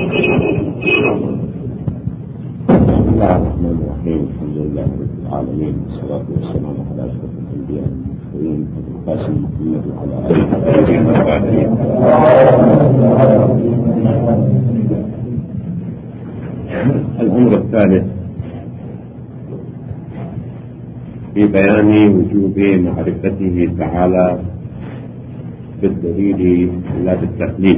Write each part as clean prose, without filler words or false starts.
بسم الله الرحمن الرحيم. الحمد لله رب العالمين، والصلاة والسلام على أشرف الأنبياء والمرسلين أبي القاسم محمد وعلى آله وصحبه. الأمر الثالث في بيان وجوب معرفته تعالى بالدليل لا بالتقليد.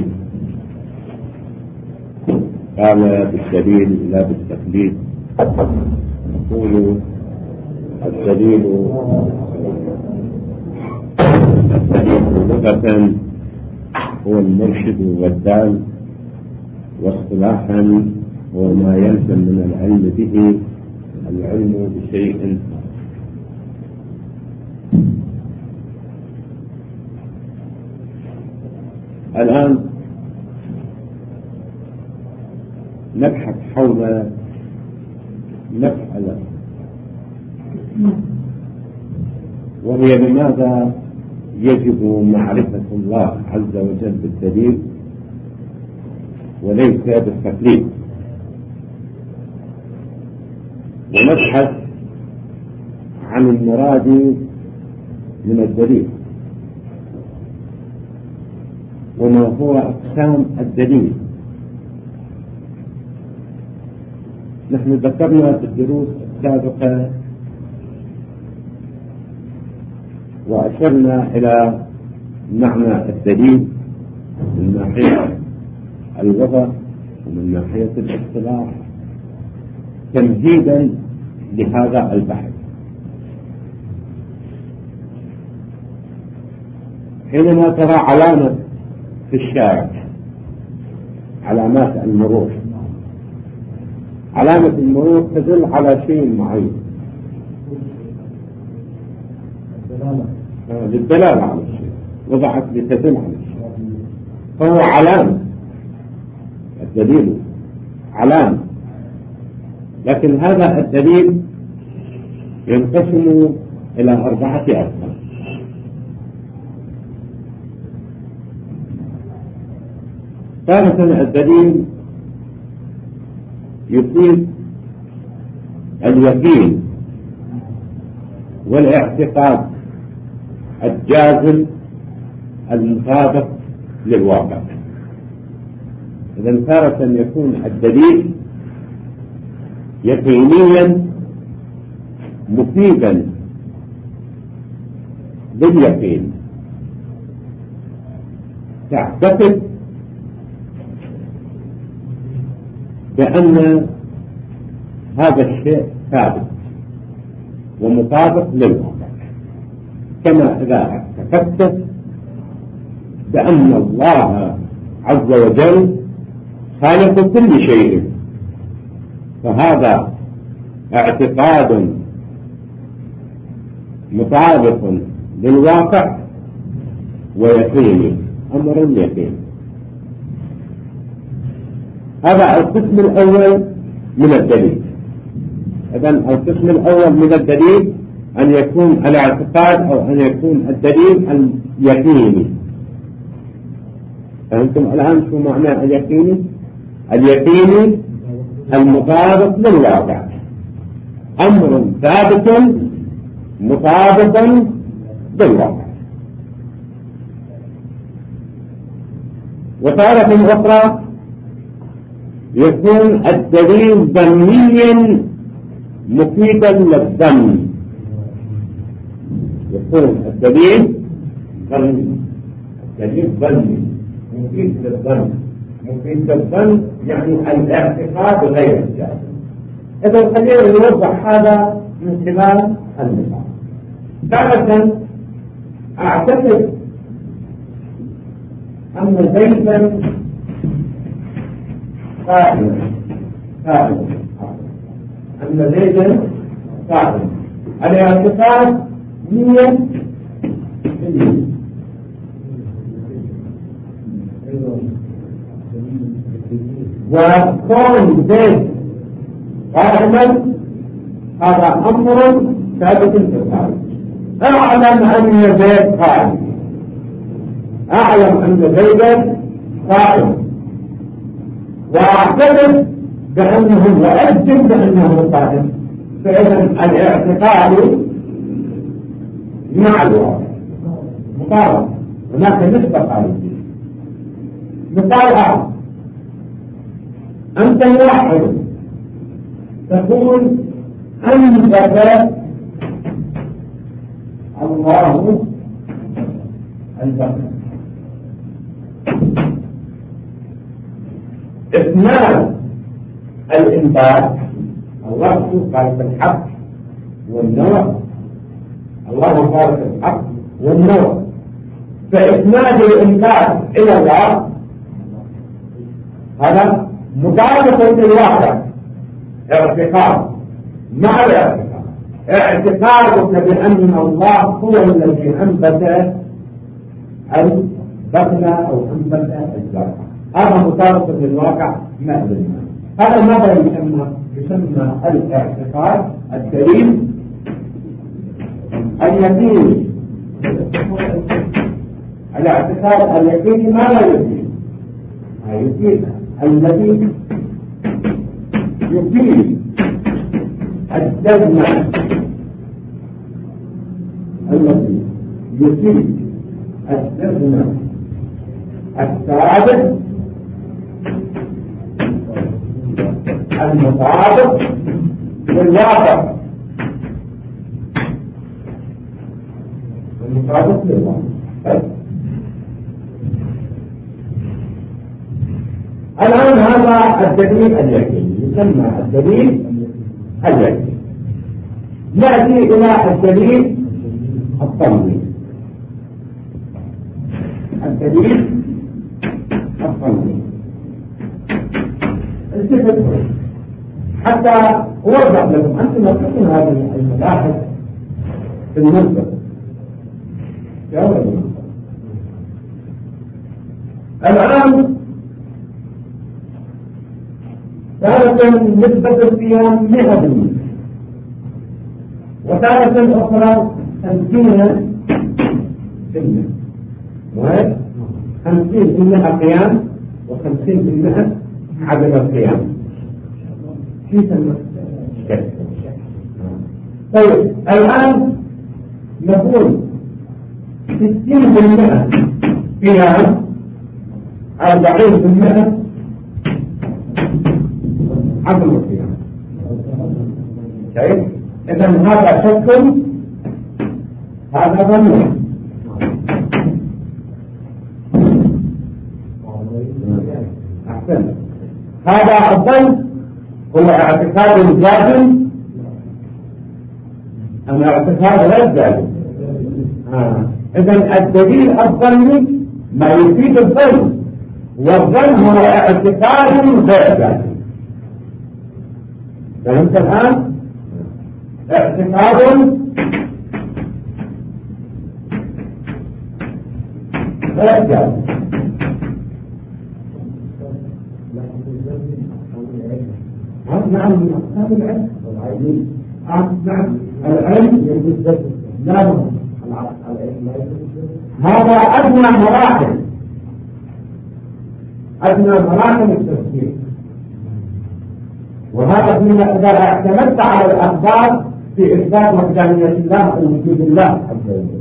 قال بالدليل لا بالتقليد. نقول الدليل لغة هو المرشد والدال، واصطلاحا هو ما يلزم من العلم به العلم بشيء. الآن نبحث حول مسألة، وهي لماذا يجب معرفة الله عز وجل بالدليل وليس بالتقليد، ونبحث عن المراد من الدليل وما هو أقسام الدليل. نحن ذكرنا في الدروس السابقة وأشرنا إلى معنى الدليل من ناحية اللغة ومن ناحية الاصطلاح تمهيدا لهذا البحث. حينما ترى علامة في الشارع، علامات المرور، علامة المرور تدل على شيء معين، للدلالة على الشيء، وضعت لتدل على الشيء، فهو علامة. الدليل علامة، لكن هذا الدليل ينقسم إلى 4 أقسام. ثالثا الدليل يفيد اليقين والاعتقاد الجازم المطابق للواقع. إذا تارة يكون الدليل يقينيا مفيدا باليقين، تعتقد بأن هذا الشيء ثابت ومطابق للواقع، كما إذا اعتقدت بأن الله عز وجل خالق كل شيء، فهذا اعتقاد مطابق للواقع ويقيني، أمر يقيني. هذا القسم الأول من الدليل. إذن القسم الأول من الدليل أن يكون الاعتقاد أو أن يكون الدليل اليقيني. فهمتم الآن شو معنى اليقيني؟ اليقيني المطابق للواقع، أمر ثابت مطابق للواقع. وتارة أخرى يكون الدليل ظنيا مفيدا للظن، يكون الدليل ظني، الدليل ظني مفيد للظن. مفيد للظن يعني الاعتقاد غير الجازم. إذا خلينا نوضح هذا من خلال المثال. تارة أعتقد أن زيدا قائم، أن زيدا قائم. الاعتقاد 100%. وكون زيد قائما هذا أمر ثابت في الخارج. أعلم أن زيد قائم، أعلم أن زيدا قائم، واعتقد بأنه يؤجل بأنه قائم، فإذا الاعتقاد مع الواقع مقارنة، هناك نسبة خارجية. مثال آخر، أنت موحد تقول أنبت الله البشر، إثنان الإنبات، الله خالق الحق والنوى، الله خالق الحق والنوى، فإسناد الإنبات إلى الله هذا مطابق للواقع، اعتقاد مع الاعتقاد، اعتقادك بأن الله هو الذي أنبت البطن أو أنبت الزرع، هذا مطابق للواقع مأذن. هذا ماذا يسمى الاعتقاد الدليل اليقيني. الاعتقاد اليقيني ماذا يفيد؟ يفيد الذي يفيد الجزم، الذي يفيد الجزم الثابت المطابق للواقع، المطابق للواقع. الآن هذا الدليل اليقيني يسمى الدليل اليقيني. نأتي إلى الدليل الظني. الدليل الظني التفتوا حتى أوضح لكم، أنتم نفسكم هذه المباحث في المنطق في أول المنطق. الآن تارة نسبة القيام 100%، وتارة أخرى 50%، 50% قيام و50% عدم القيام. في سنة طيب الآن نقول 60% قيام، 40% عدم القيام. شايف؟ إذا هذا شك، هذا ظن. أحسن. هذا الظن هو اعتقاد الجازم أم اعتقاد غير جازم؟ إذا الدليل الظني ما يفيد الظن، والظن هو اعتقاد غير جازم. فهمت الآن؟ اعتقاد غير جازم. نعم من أقسام العلم والعلم. نعم العلم يجوز، لا هذا أدنى مراحل، أدنى مراحل التفسير. وهذا فيما إذا اعتمدت على الأخبار في إثبات وحدانية الله أو وجود الله عز وجل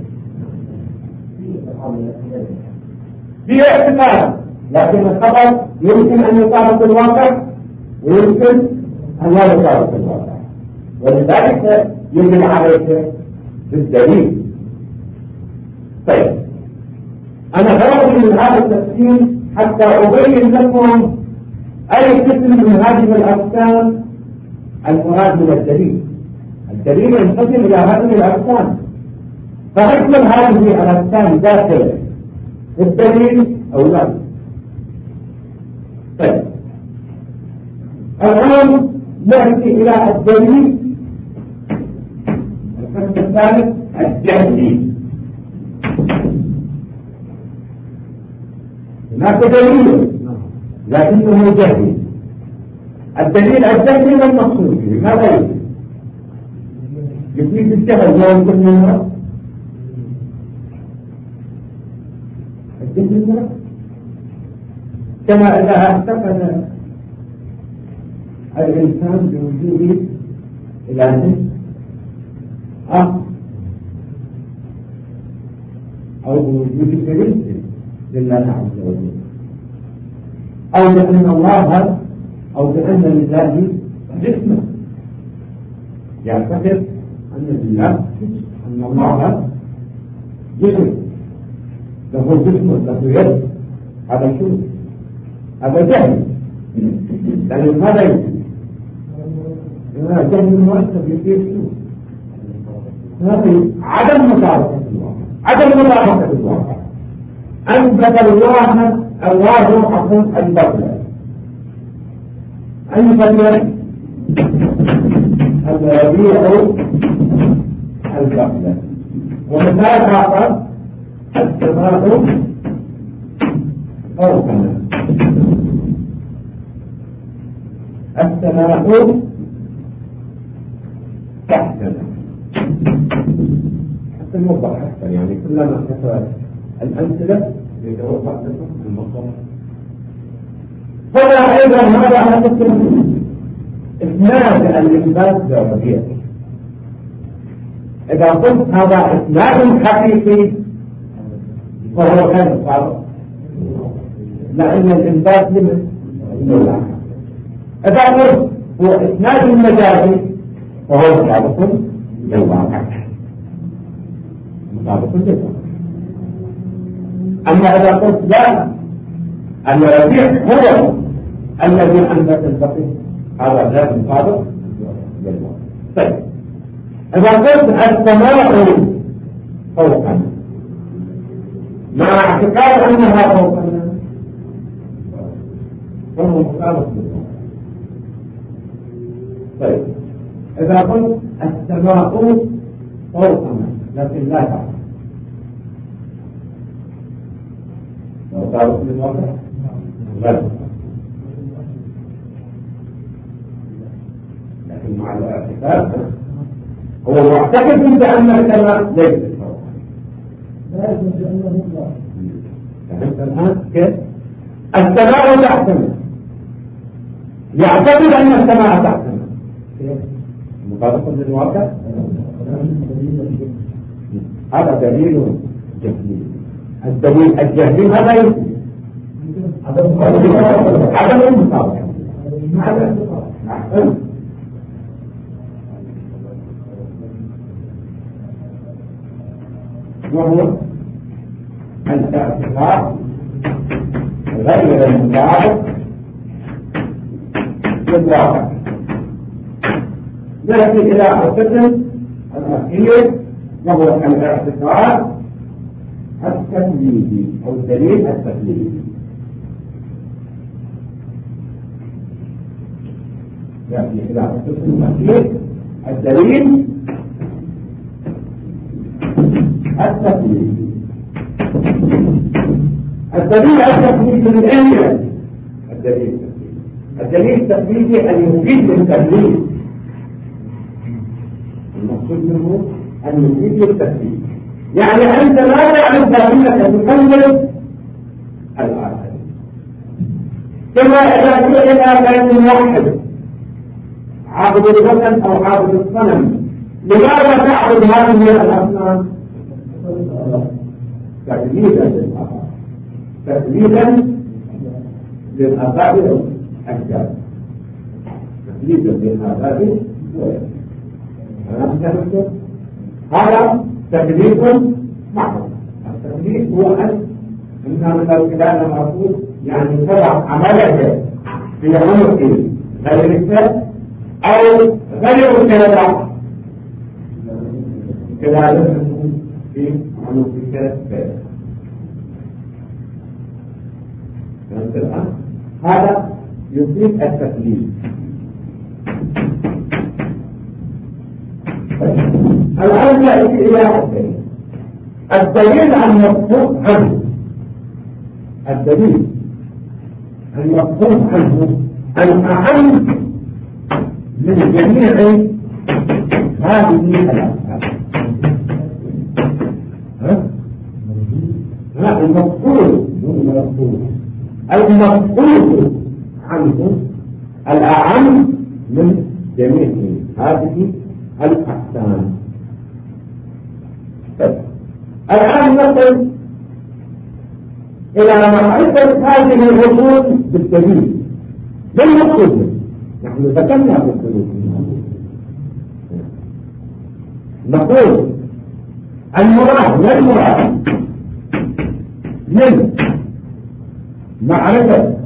في اعتقاد، لكن الخبر يمكن أن يطابق الواقع ويمكن أن لا يطابق الواقع، ولذلك يجب عليك بالدليل. طيب أنا غرضي من هذا التفسير حتى أبين لكم أي قسم من هذه الأقسام المراد من الدليل. الدليل ينقسم إلى هذه الأقسام، فأكمل هذه الأقسام داخل الدليل أو لا. طيب الآن نأتي إلى الدليل القسم الثالث الجهلي. هناك دليل لكنه جهلي. الدليل الجهلي ما المقصود به؟ ماذا يفيد؟ يفيد الجهل لا يمكن منه الجهل، كما إذا اعتقد الإنسان بوجوده إلى نصف أو بوجود جنس لله عز وجل، أو بأن الله أو بأن لله جسما، يعتقد أن لله أن الله جسم له جسم له يد. هذا شو؟ هذا جهل، يعني ماذا يمكن؟ جهل مركب يصير شو؟ هذا عدم مطابقة الواقع، عدم مطابقة الواقع. أنبت الله حكم البطل، أنبت الربيع البطل. ومثال آخر السماء فوقنا، السماء تحتنا. حتى نوضح أكثر، يعني كلما كثرت الأمثلة يتوضح لكم الموضوع. فلا أيضا هذا على قسم إسناد الإثبات للربيع. إذا قلت هذا إسناد حقيقي فهو غير صادق، لأن الإثبات لمن؟ إذا قلت هو إسناد مجازي فهو مطابق للواقع، مطابق للواقع. أما إذا قلت لا، الربيع هو الذي أنبت البقيع، هذا غير مطابق للواقع. طيب إذا قلت السماء فوقنا مع اعتقاد أنها فوقنا فهو مطابق للواقع. طيب إذا قلت السماء فوقنا لكن لا تعلم، مطابق للواقع؟ لا، لكن مع الاعتقاد هو معتقد بأن السماء ليست فوقنا. لا يجوز أنه مطلق. فهمت الآن كيف؟ السماء تحتنا، يعتقد أن السماء تحتنا، مطابق للواقع؟ هذا دليل جهلي. الدليل الجهلي ماذا يفيد؟ عدم المطابقة. وهو الاعتقاد غير المطابق للواقع. نأتي إلى القسم الأخير وهو الاعتقاد التقليدي أو الدليل التقليدي. نأتي إلى القسم الأخير الدليل التقليدي. الدليل التقليدي من أين يأتي؟ الدليل التقليدي أن يفيد للتقليد، المقصود منه أن يفيد للتقليد، يعني أنت لا تعلم دائمة تقلد الآخر. كما إذا كان واحد عابد الوثن أو عابد الصنم، لماذا تعبد هذه الأصنام؟ تقليدا للآباء، تقليدا للآباء والأجداد، تقليدا للآباء والأجداد. هذا تقليد محض. التقليد هو أن من الكلام المعقول يعني تبع عمله في عنق غير الكتاب أو غير الكلام كلام في عنق الكتاب. فهمت الآن؟ هذا يفيد التقليد. الآن نأتي إلى الدليل المفروض عنه. الدليل المفروض عنه الأهم من جميع هذه الأفعال. المفروض عنه الأعم من جميع هذه الأقسام. الآن نصل إلى معرفة هذه الأصول بالدليل. ما المقصود؟ نحن ذكرنا بالدليل. نقول المراد من معرفة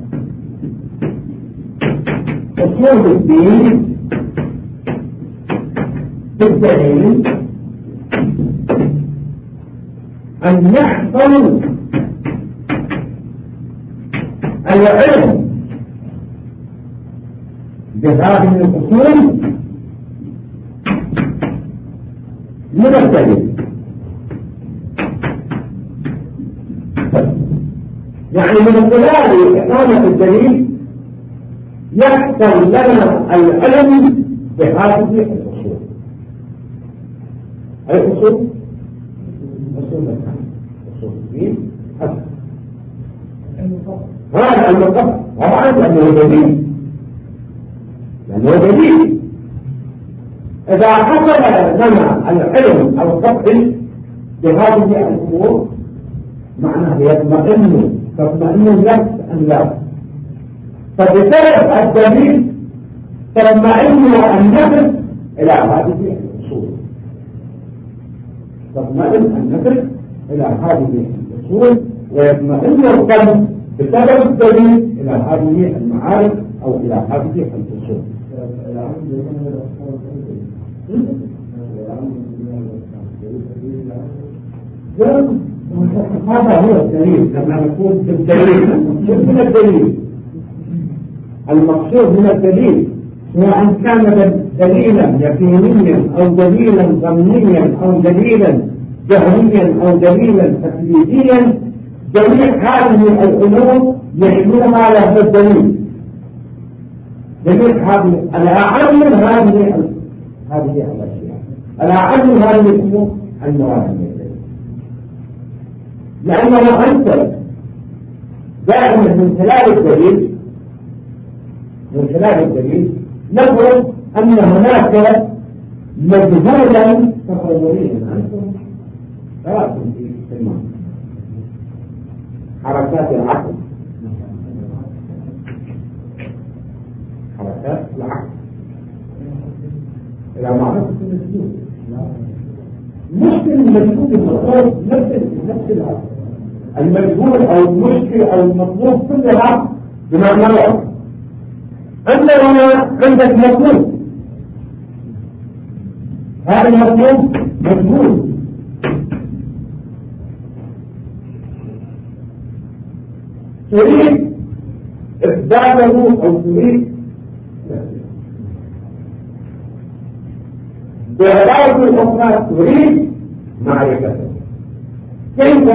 أصول الدين بالدليل أن يحصل العلم بهذه الأصول من الدليل. يعني من خلال إقامة الدليل يحصل لنا العلم بهذه الأصول. أي أصول؟ أصول الدين. هذا المقصد طبعا لأنه دليل، إذا حصل لنا العلم أو القطع بهذه الأمور معناه تطمئن النفس أم لا؟ فبسبب الدليل تطمئن النفس إلى هذه الأصول، ويطمئن القلب بسبب الدليل إلى هذه المعارف أو إلى هذه الأصول. هذا هو الدليل. لما نقول بالدليل من الدليل، المقصود من الدليل سواء كان دليلا يقينيا أو دليلا ظنيا أو دليلا جهريا أو دليلا تقليديا، جميع هذه الأمور يحملها على الدليل. جميع هذه الأعم من هذه الأشياء، الأعم من هذه الأمور المراد من الدليل، لأنه أنت دائما من خلال الدليل نفرض أن هناك مجهولا تصوريا أنتم رأسم في المعنى حركات العقل إلى معرفة المسجود. مشكل المسجود المطلوب نفس العقل، المجهول أو المشكل أو المطلوب كلها بمعنى واحد. أنت هنا عندك مطلوب، هذا المطلوب مجهول، تريد إثباته أو تريد بأدوات الأخرى تريد معرفته. كيف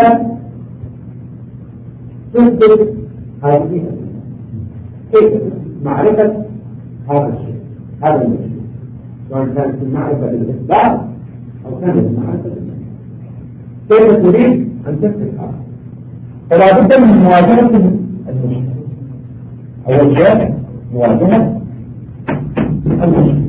تثبت هذه؟ كيف معرفة هذا الشيء، هذا المشكل، سواء كانت المعرفة بالإثبات أو كانت المعرفة بالنفي. كيف تريد أن تثبت هذا؟ فلا بد من مواجهة المشكلة. أول شيء مواجهة المشكلة.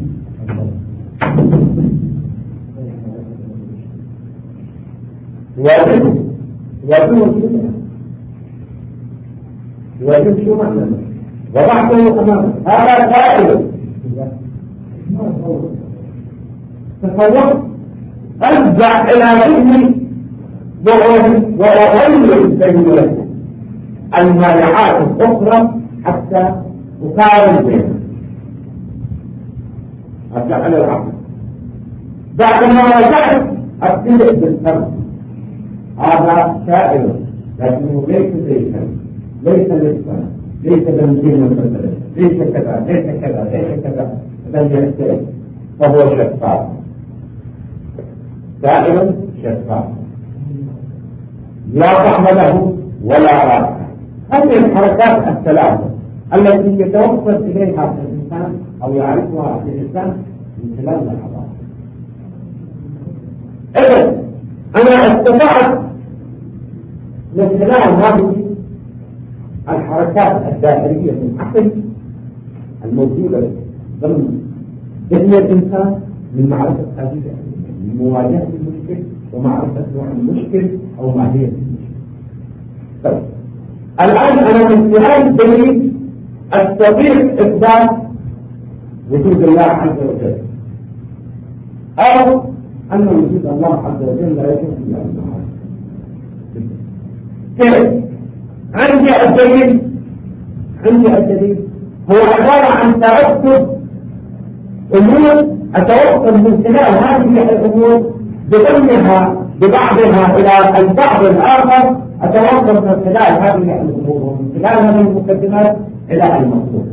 يواجهه شو معنى؟ وضعته أمامه، هذا فائدة. تصور أرجع إلى علمي وأغير الدليل المانعات الأخرى حتى أقارن بينها. أرجع إلى العقل، بعد ما رجعت أبتدئ بالفرق. هذا سائل لكنه ليس للسنة، ليس بنزين مثلا، ليس كذا بل يختلف، فهو شفاف، سائل شفاف لا طعم له ولا رائحة. هذه الحركات الثلاثة التي يتوصل إليها الإنسان أو يعرفها الإنسان من خلال اللحظات. إذن أنا استطعت من خلال هذه الحركات الدائرية في العقل الموجودة ضمن ذهن الإنسان من معرفة هذه من مواجهة المشكل ومعرفة نوع المشكل أو ماهية المشكل. طيب الآن أنا من خلال الدليل أستطيع إثبات وجود الله عز وجل أو أن وجود الله عز وجل لا يكون إلا بالمعرفة. كيف؟ عندي الدليل هو عبارة عن ترتب أمور أتوصل من خلال هذه الأمور بضمها ببعضها إلى البعض الآخر، أتوصل من خلال هذه الأمور ومن خلال هذه المقدمات إلى المطلوب.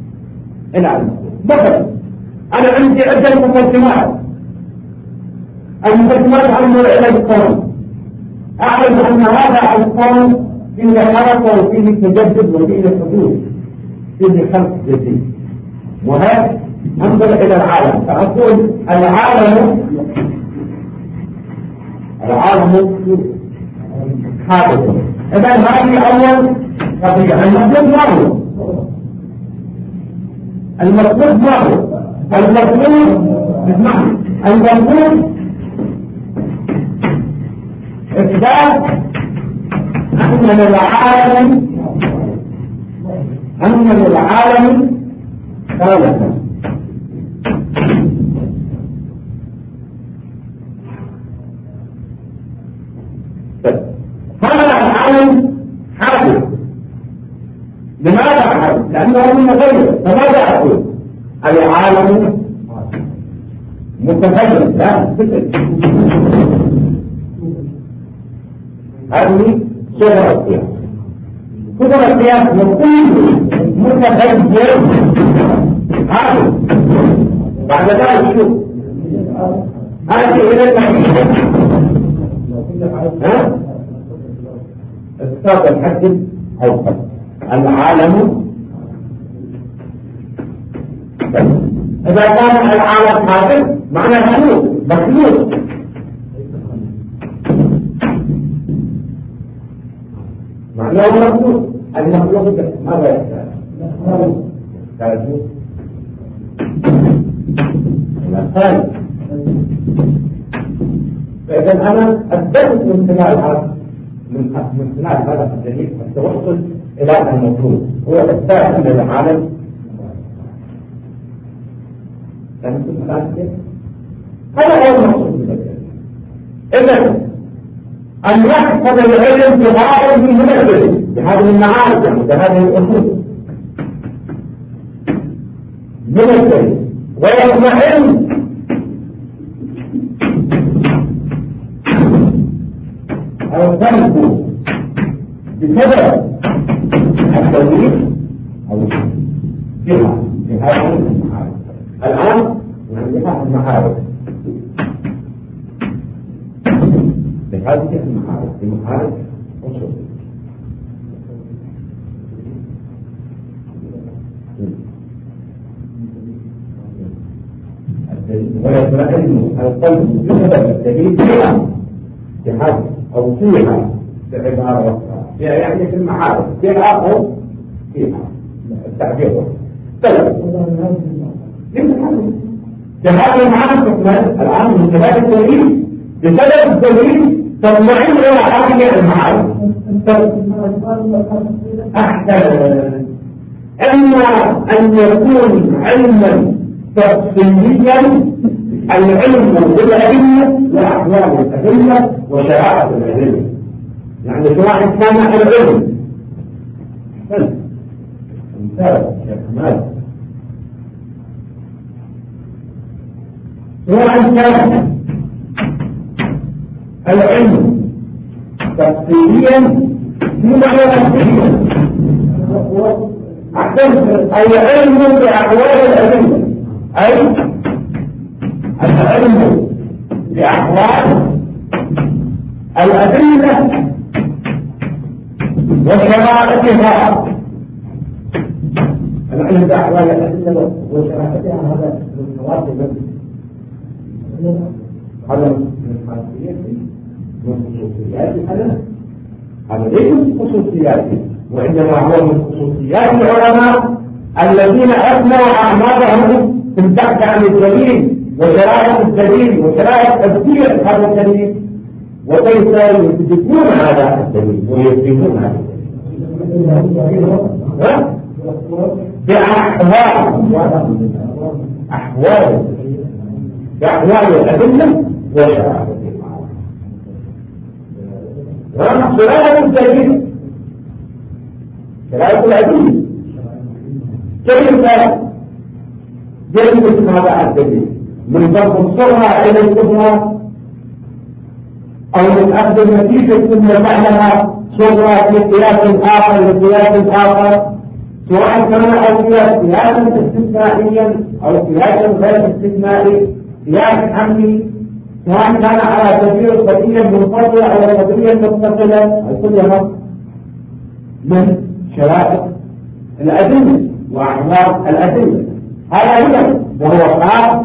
مثلا أنا عندي عدة مقدمات. المقدمات أمر إلى الكون، أعلم أن هذا الكون فيه حركة وفيه تجدد وفيه حدوث، فيه خلق جديد. وهذا انظر الى العالم فاقول العالم حادث. اذا هذه اول قضيه. المطلوب ما هو؟ المطلوب اثبات ان للعالم خالقا. هذا العالم حادث. لماذا حادث؟ لأنه متغير. فماذا أقول؟ العالم متغير. لا هذه صورة القياس. صورة القياس وكل متغير حادث. بعد ذلك شوف هذه إلى التحديد استاذ الحد أو قد العالم. إذا كان العالم حادث معناه مخلوق. معناه مخلوق. المخلوق ماذا يحتاج؟ الثاني. فإذا أنا أثبت من خلال هذا الدليل التوصل إلى المطلوب هو إثبات أن العالم. هذا هو المقصود من الدليل. إذا أن يحفظ العلم بغاية من الدليل بهذه المعارف بهذه الأصول من الدليل ويطمئن أو تنفو بسبب التدريب أو جهة بهذه المعارف. الآن جهة المعارف بهذه المعارف بمعارف أصول. ويطمئن القلب بسبب الدليل بهذه أو فيها بعبارة أخرى يعني في المعارف فيها أو فيها التعبير. هذا المعارف الآن من خلال الدليل بسبب الدليل تطمئن إلى هذه المعارف. أحسن. إما أن يكون علما تفصيليا العلم بالأدلة وأحوال الأدلة وشرائع الأدلة، يعني سواء كان العلم مثال يا كمال سواء كان العلم تفصيليا في معنى تفصيليا أي علم بأحوال الأدلة أي العلم بأحوال الأدلة وشرائعها. العلم بأحوال الأدلة وشرائعها هذا من خواص هذا من خاصيته من خصوصياته. هذا ليس من خصوصياته وإنما هو من خصوصيات العلماء الذين أثنوا أعمالهم في البحث عن الدليل وشرائع الدليل وشرائع تفسير هذا الدليل، وكيف يثبتون هذا الدليل ويثبتون هذا الدليل بأحوال الأدلة وشرائع شرائع الدليل، شرائع الأدلة كيف يثبت هذا الدليل؟ من ضرب الصغرى إلى الكبرى، أو من أخذ النتيجة ثم بعدها صغرى في قياس آخر لقياس آخر، سواء كان قياسا استثنائيا أو قياسا غير استثنائي، قياس عملي، سواء كان على سبيل قضية منفصلة أو قضية متصلة، كلها من شرائع الأدلة وأحوال الأدلة. هذا هو وهو خاص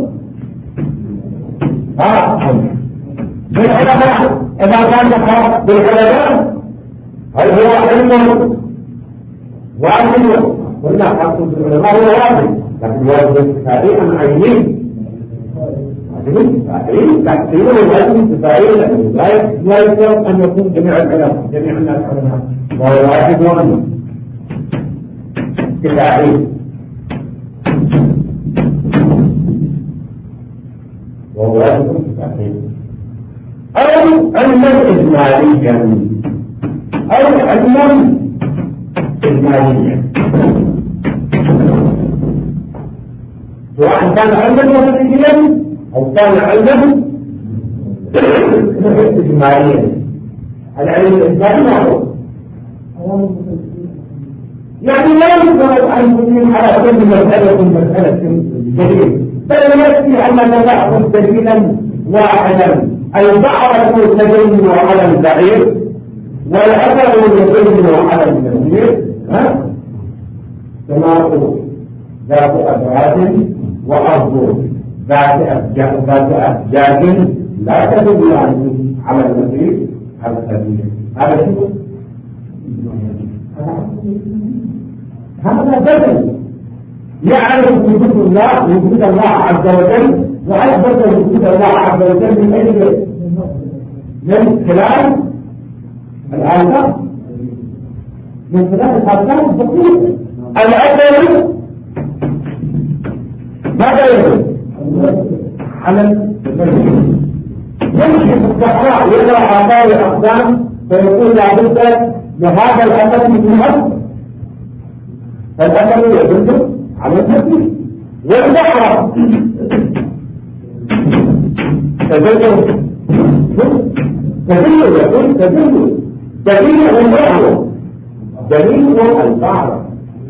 بالعلماء. إذا كان خاص بالعلماء هل هو علم واجب؟ قلنا خاص بالعلماء هو واجب، لكن واجب كفائي أم عيني؟ واجب كفائي، تحصيله واجب كفائي، لكن لا يشترط أن يكون جميع العلماء جميع الناس علماء، وهو واجب كفائي وهو واجب كفائي، أو علما إجماليا أو علما إجماليا، سواء كان علما وظيفيا أو كان علما إجماليا. العلم الإجمالي معروف، يعني لا يفترض أن تكون على كل مسألة دليل، بل يكفي أننا نأخذ دليلا واحدا، البعرة تدل على البعير والأثر يدل على المسير، سماء ذات أبعاد وأرض ذات أفجاج لا تدل على المسير على السبيل. هذا شو؟ هذا بدل يعرف وجود الله، وجود الله عز وجل، وأثبت وجود الله عز وجل من أجل من خلال الآيات، من خلال الأحكام الفقهية. الأول ماذا يقول؟ على يمشي في الصحراء يقرأ آثار الأقدام فيقول لابد لهذا الأثر من الأرض، فالأثر يدل على التسليم. والبحر تدل يقول دليل البحر، دليل البحر،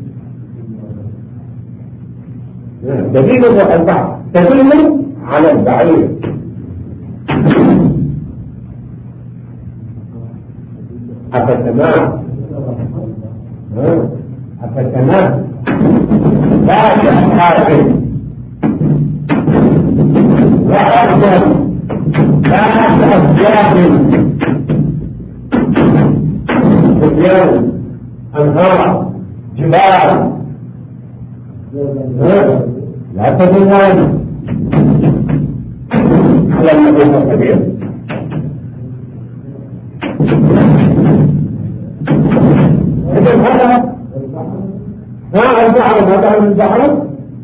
دليل البحر تدل على البعير. أفتمام لا تحاكم وأفضل لا تأجاهم بنيان أنهار جبال لا تدلان على المدينة الكبيرة. إذن هذا البحر هذا من البحر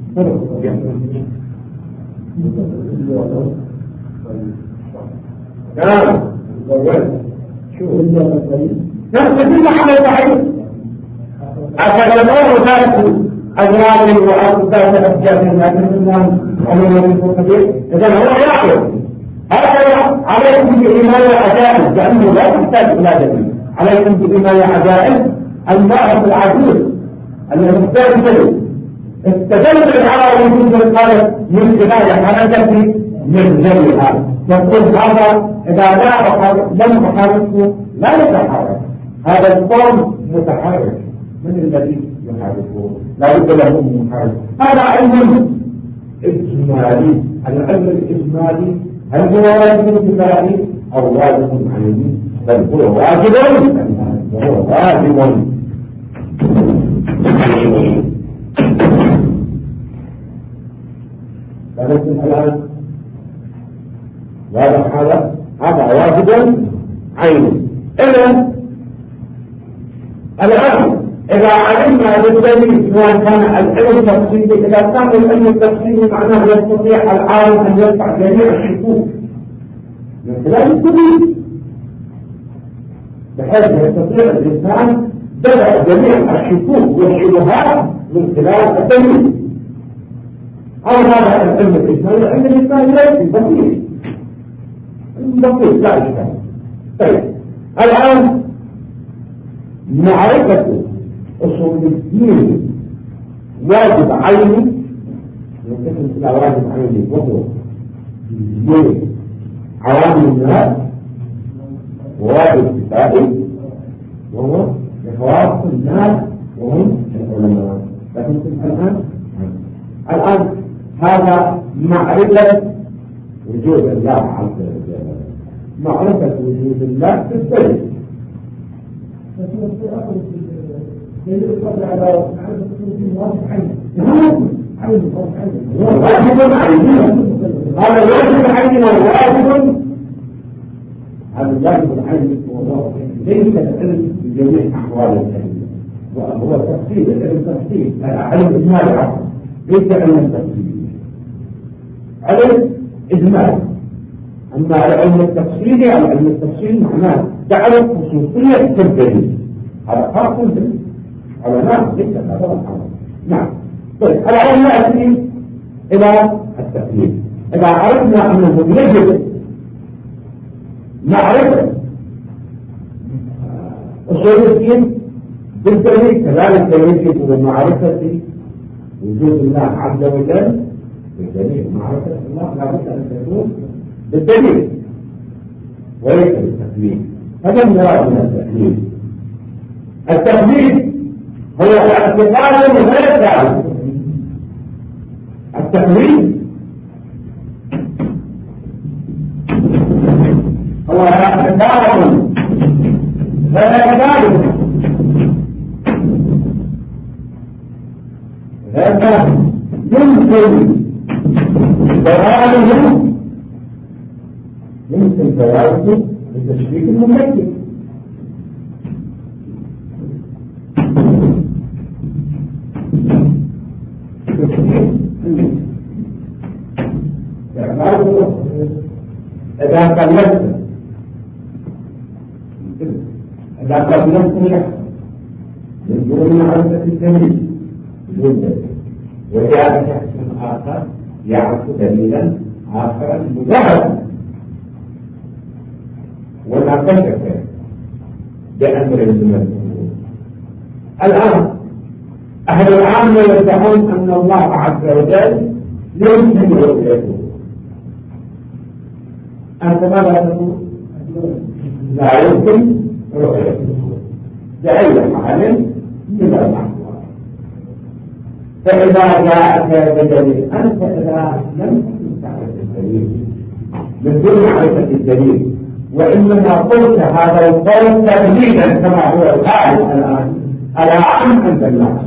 تدل على البحر. أفلموه ذات أجراد وأرض ذات أشجار إذن هو يعقل. هذا عليكم بإيمان عجائب، لأنه لا تحتاج إلى دليل. عليكم بإيمان عجائب الله العزيز المستقبل استدل على وجود الخالق من خلال حركة من ذلها، يقول هذا إذا لم يحركه لا يتحرك، هذا القوم متحرك، من الذي يحركه؟ لا بد له من محرك. هذا علم إجمالي. العلم الإجمالي هل هو واجب كفائي أو واجب عيني؟ بل هو واجب، وهو واجب. ولكن الآن واضح هذا واجب عيني. إذن الآن إذا علمنا بالدليل سواء كان العلم التفصيلي، إذا كان العلم التفصيلي معناه يستطيع العالم أن يدفع جميع الشكوك من خلال الدليل، بحيث يستطيع الإنسان دفع جميع الشكوك والشبهات من خلال الدليل. أو هذا العلم الإسلامي، العلم الإسلامي ليس بسيط، بسيط لا إشكال. طيب الآن معرفة أصول الدين واجب عيني، يمكن إلى واجب عيني وهو عوام الناس، وواجب كتابي وهو لخواص الناس وهم العلماء. لكن الآن هذا معرفة وجود الله عز وجل، معرفة وجود الله في السلم. هذا الواجب العين والواجب، هذا الواجب العين ليس العلم بجميع أحوال العلم، وهو تفصيل العلم، تفصيل العلم إجمالي، ليس علم التفصيل، علم إجمالي. أما العلم التفصيلي، العلم التفصيلي معناه تعرف خصوصية الدليل، هذا خاص بالدليل على ناس ليس هذا الأمر. نعم. طيب الآن نأتي إلى التقليد. إذا عرفنا أنه يجب معرفة أصول الدين بالدليل، كذلك يجب معرفة وجود الله عز وجل بالدليل. معرفة الله لابد أن تكون بالدليل وليس بالتقليد. هذا المراد من التقليد. التقليد هو اعتقاد غير ثابت. التقليد هو اعتقاد غير ثابت، يمكن زواله بتشريك المملكة. إذا قلت شخص من دون معرفة الدليل وجاء شخص آخر يعرف دليلا آخر مجرد ولا تشك بأمر من الأمور. الآن أهل العامة يدعون أن الله عز وجل يمكن رؤيته. أنت ماذا تقول؟ لا يمكن رؤيته بأي محل من المحور. فإذا جاءك بدليل، أنت إذا لم تكن تعرف الدليل من دون معرفة الدليل، وإنما قلت هذا القول تقليدا كما هو الغالب الآن على عام عند الناس،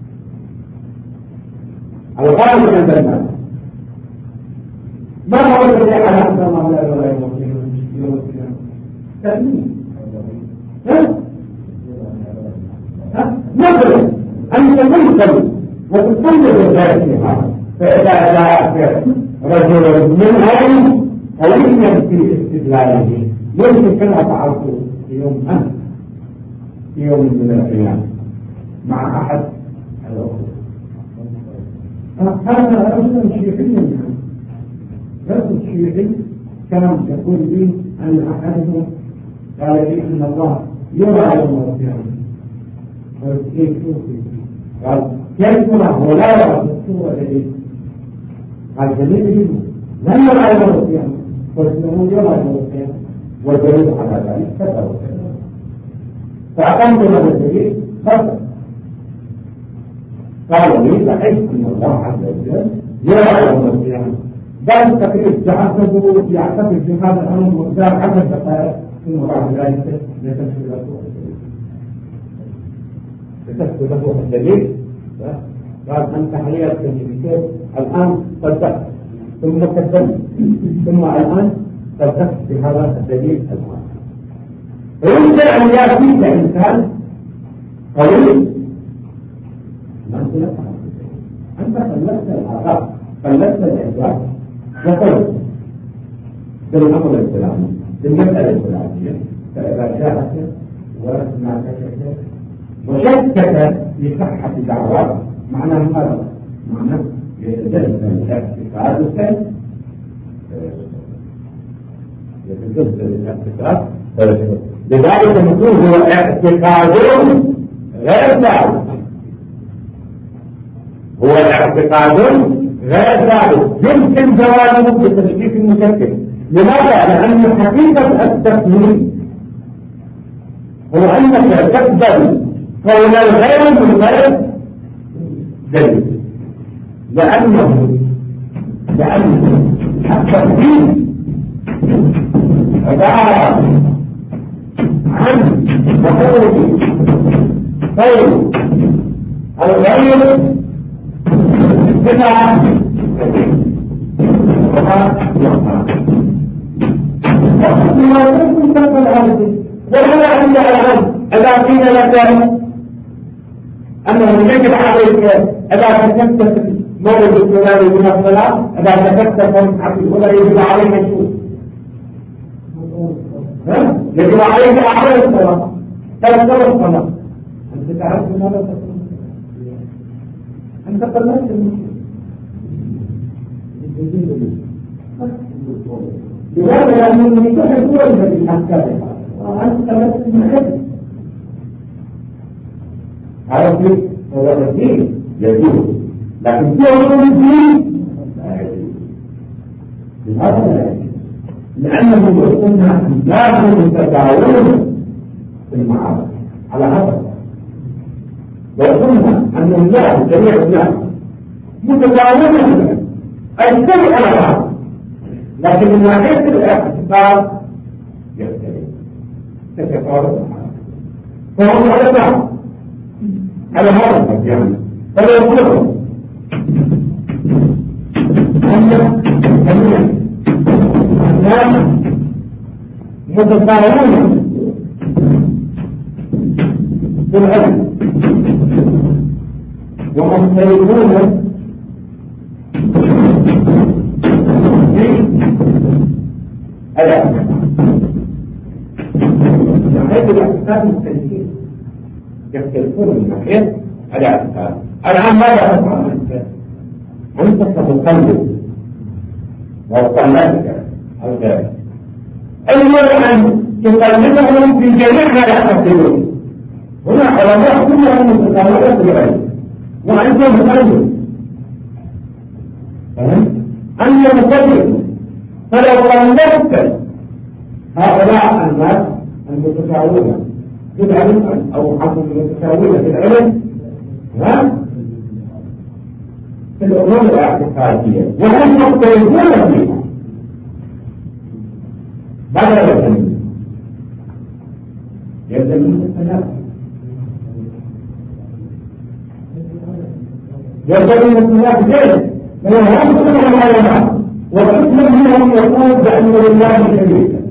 الغالب عند الناس. ما هو الذي على أن الله لا ولا يوم تقليد؟ مثلا أنت ممكن وتقلد ذاتها، فإذا جاءك رجل منهم قويا في استدلاله يمكن كما فعلت في يوم أمس في يوم من الأيام مع أحد الأخوة. هذا رجل شيعي، رجل شيعي كان يقول لي أن أحدهم قال لي أن الله يرى يوم القيامة. قلت كيف توفي؟ قال كيف يرى ولا يرى الصورة التي قال جميل جدا لا يرى يوم القيامة. قلت له يرى يوم القيامة والدليل على ذلك كذا وكذا. فأقمت له الدليل خطأ. قالوا لي صحيح أن الله عز وجل يرى يوم القيامة، بعد التقريب جعلته يعتقد في هذا الأمر مقدار 10 دقائق ثم بعد ذلك لتكتب له الدليل قال أنت حاليا تجربتك الآن صدقت ثم كذبت ثم الآن صدقت بهذا الدليل الآن. ويمكن أن يأتيك إنسان قوي ما أنت لا تفعل، أنت خلفت الآراء خلفت الإعجاب وقلت بالأمر الفلاني بالمسألة الفلانية، فإذا جاءت وسمعتك وشكك في صحة دعواك معناه ماذا؟ معناه يتجدد اعتقادك لذلك نقول هو اعتقاد غير ثابت، هو اعتقاد غير ثابت يمكن زواله بتشكيك المشكك. لماذا؟ لأن حقيقة التقليد هو أنك تقبل قول الغير من غير دليل، لأنه التقليد عبارة عن مفهوم قول الغير بدعة ولا عند العلم إذا قيل لك أنه يجب عليك إذا تكتب مولد الفلاني من الصلاة، إذا تكتب فمسحة الأولى يجب عليك شو؟ يجب عليك أعمال الصلاة، ثلاث الصلاة. أنت تعرف ماذا تقول؟ أنت قلت المشكلة. لماذا؟ لأن النكاح هو الذي أحكامه وأنت قلت المشكلة. عرفت؟ هو الدين يجوز، لكن في أمور الدين لا يجوز. لماذا لا يجوز؟ لأنه قلنا لا يتداول في المعارض على هذا، وقلنا أن الله جميع الناس متداولون الكل على بعض، لكن من ناحية الاعتقاد يختلف تتفاوت فهم على بعض على هذا المكان. فلا يقولون أن الناس متفاوتون في العلم ومختلفون في العلم. ناحية الاعتقاد مختلفين، يختلفون من ناحية الاعتقاد. الآن ماذا تفعل أنت؟ أنت ستقلد وقلدك الغير، أول أن تقلدهم في جميع ما يعتقدون. هنا علماء كلهم متفاوتة في العلم وعندهم مقلد، أنت مقلد. فلو قلدت هؤلاء الناس المتفاوتة في العلم أو حتى المتفاوتة في العلم في الأمور الاعتقادية وهم مختلفون فيها بدل العلم يلزمون التنافس، يلزمون التنافس لأنهم كلهم علماء وكل منهم يقول بأن لله شريكا،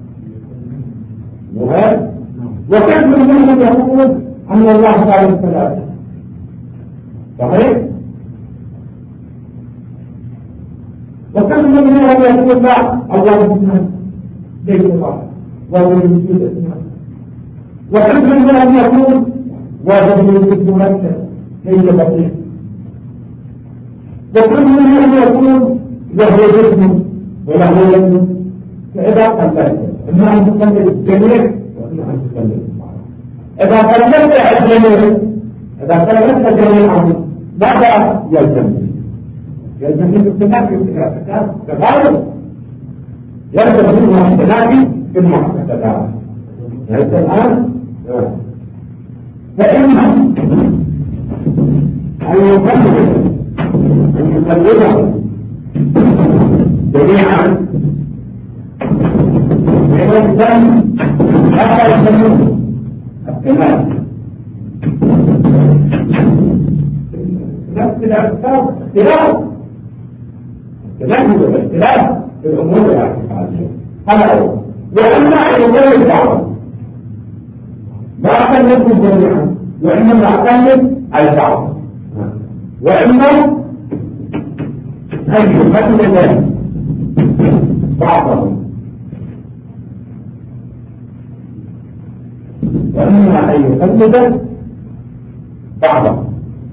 وكل منهم يقول أن الله تعالى ثلاثة. صحيح؟ وكل منهم يقول لا الله اثنان ليس واحد وهو الوجود اثنان، وكل منهم يقول وهو الوجود مركب ليس بسيط، وكل منهم يقول له جسم وله يد. فإذا قلت إما أن تقلد الجميع وإما أن تقلد البعض. إذا قلدت الجميع إذا قلدت جميعهم ماذا يلزم؟ يلزم منه التنافي في الاعتقاد تفاوت، يلزم منه التنافي في المعتقدات. ليس الآن فإما أن يقلدهم جميعا ويلزم هذا يسمونه التنافي. نفس اختلاف في الأمور الاعتقادية. هذا هو. وأما أن يكون الدعوة ما أكلمكم جميعا، وإنما أكلم الدعوة، وإما أن يكلم بعضهم، وإما أن يكلم بعضهم.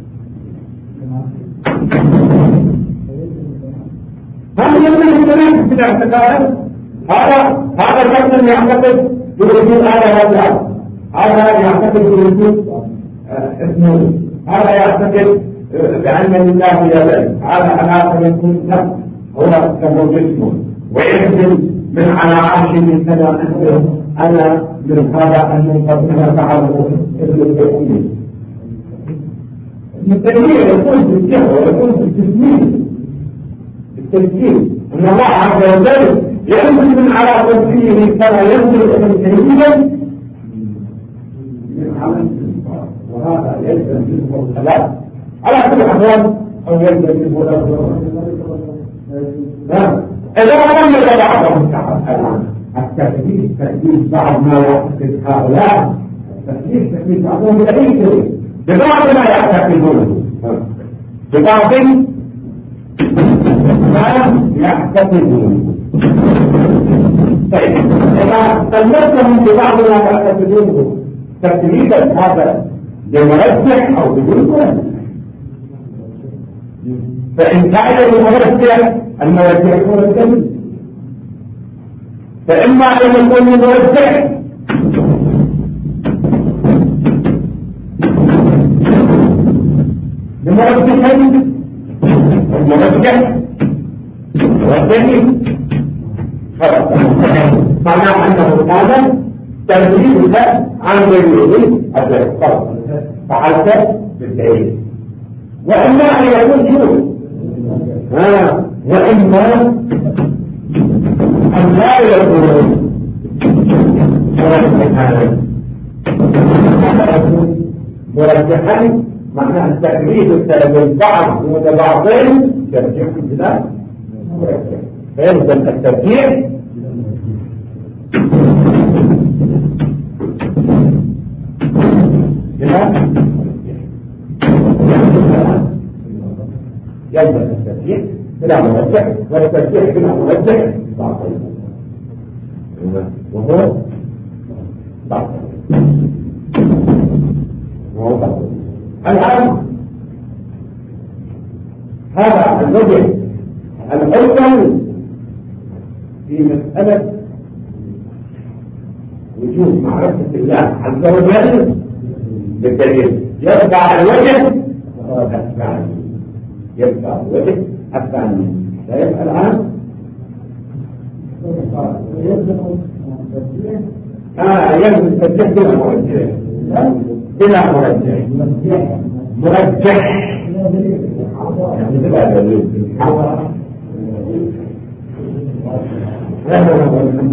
هم يمكن في الاعتقاد هذا الرجل يعتقد بوجود هذا يعتقد بوجود اسمه، هذا يعتقد بأن لله يدين، هذا الآخر يكون نفس هو له جسمه وينزل من على عرشه كذا، أنا من هذا أن قد فعله ابن التكوين. التكوين يكون في الجهة ويكون في التسجيل أن الله عز وجل ينزل من على كرسيه كما ينزل إلى الكريم من عمل، وهذا يلزم منه الثلاث على كل الأحوال، أو يلزم منه الأرض. إذا أردنا بعضهم الآن التكليف تكليف بعض ما يعتقد هؤلاء، تكليف بعضهم بأي شيء ببعض ما يعتقدونه، ببعض ما يعتقدونه. طيب إذا كلفتهم ببعض ما يعتقدونه تكليفا هذا بمرجح أو بدون مرجح، فإن كان المرجح المرجح هو الدليل، فإما أن يكون المرجح بمرجحين، المرجح والدليل معناه أنه هذا تدليل عن دليل الفرق فحلت بالدليل. وإما أن يكون شو وإما أن لا يكون مرجحا، معنى التكليف بالبعض ومتبعضين ترجح بلا مرجح، فيلزم الترجيح يلزم الترجيح بلا مرجح، والترجيح بلا مرجح باطل، وهو باطل. الآن هذا الوجه الأول في مسألة وجود معرفة الله عز وجل بالدليل. يرفع الوجه الثاني، يرفع الوجه الثاني. لا يبقى الآن يلزم الترجيح بلا مرجح، بلا مرجح مرجح يعني بلا دليل. الحمد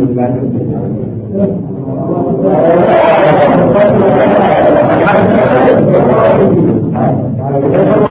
لله.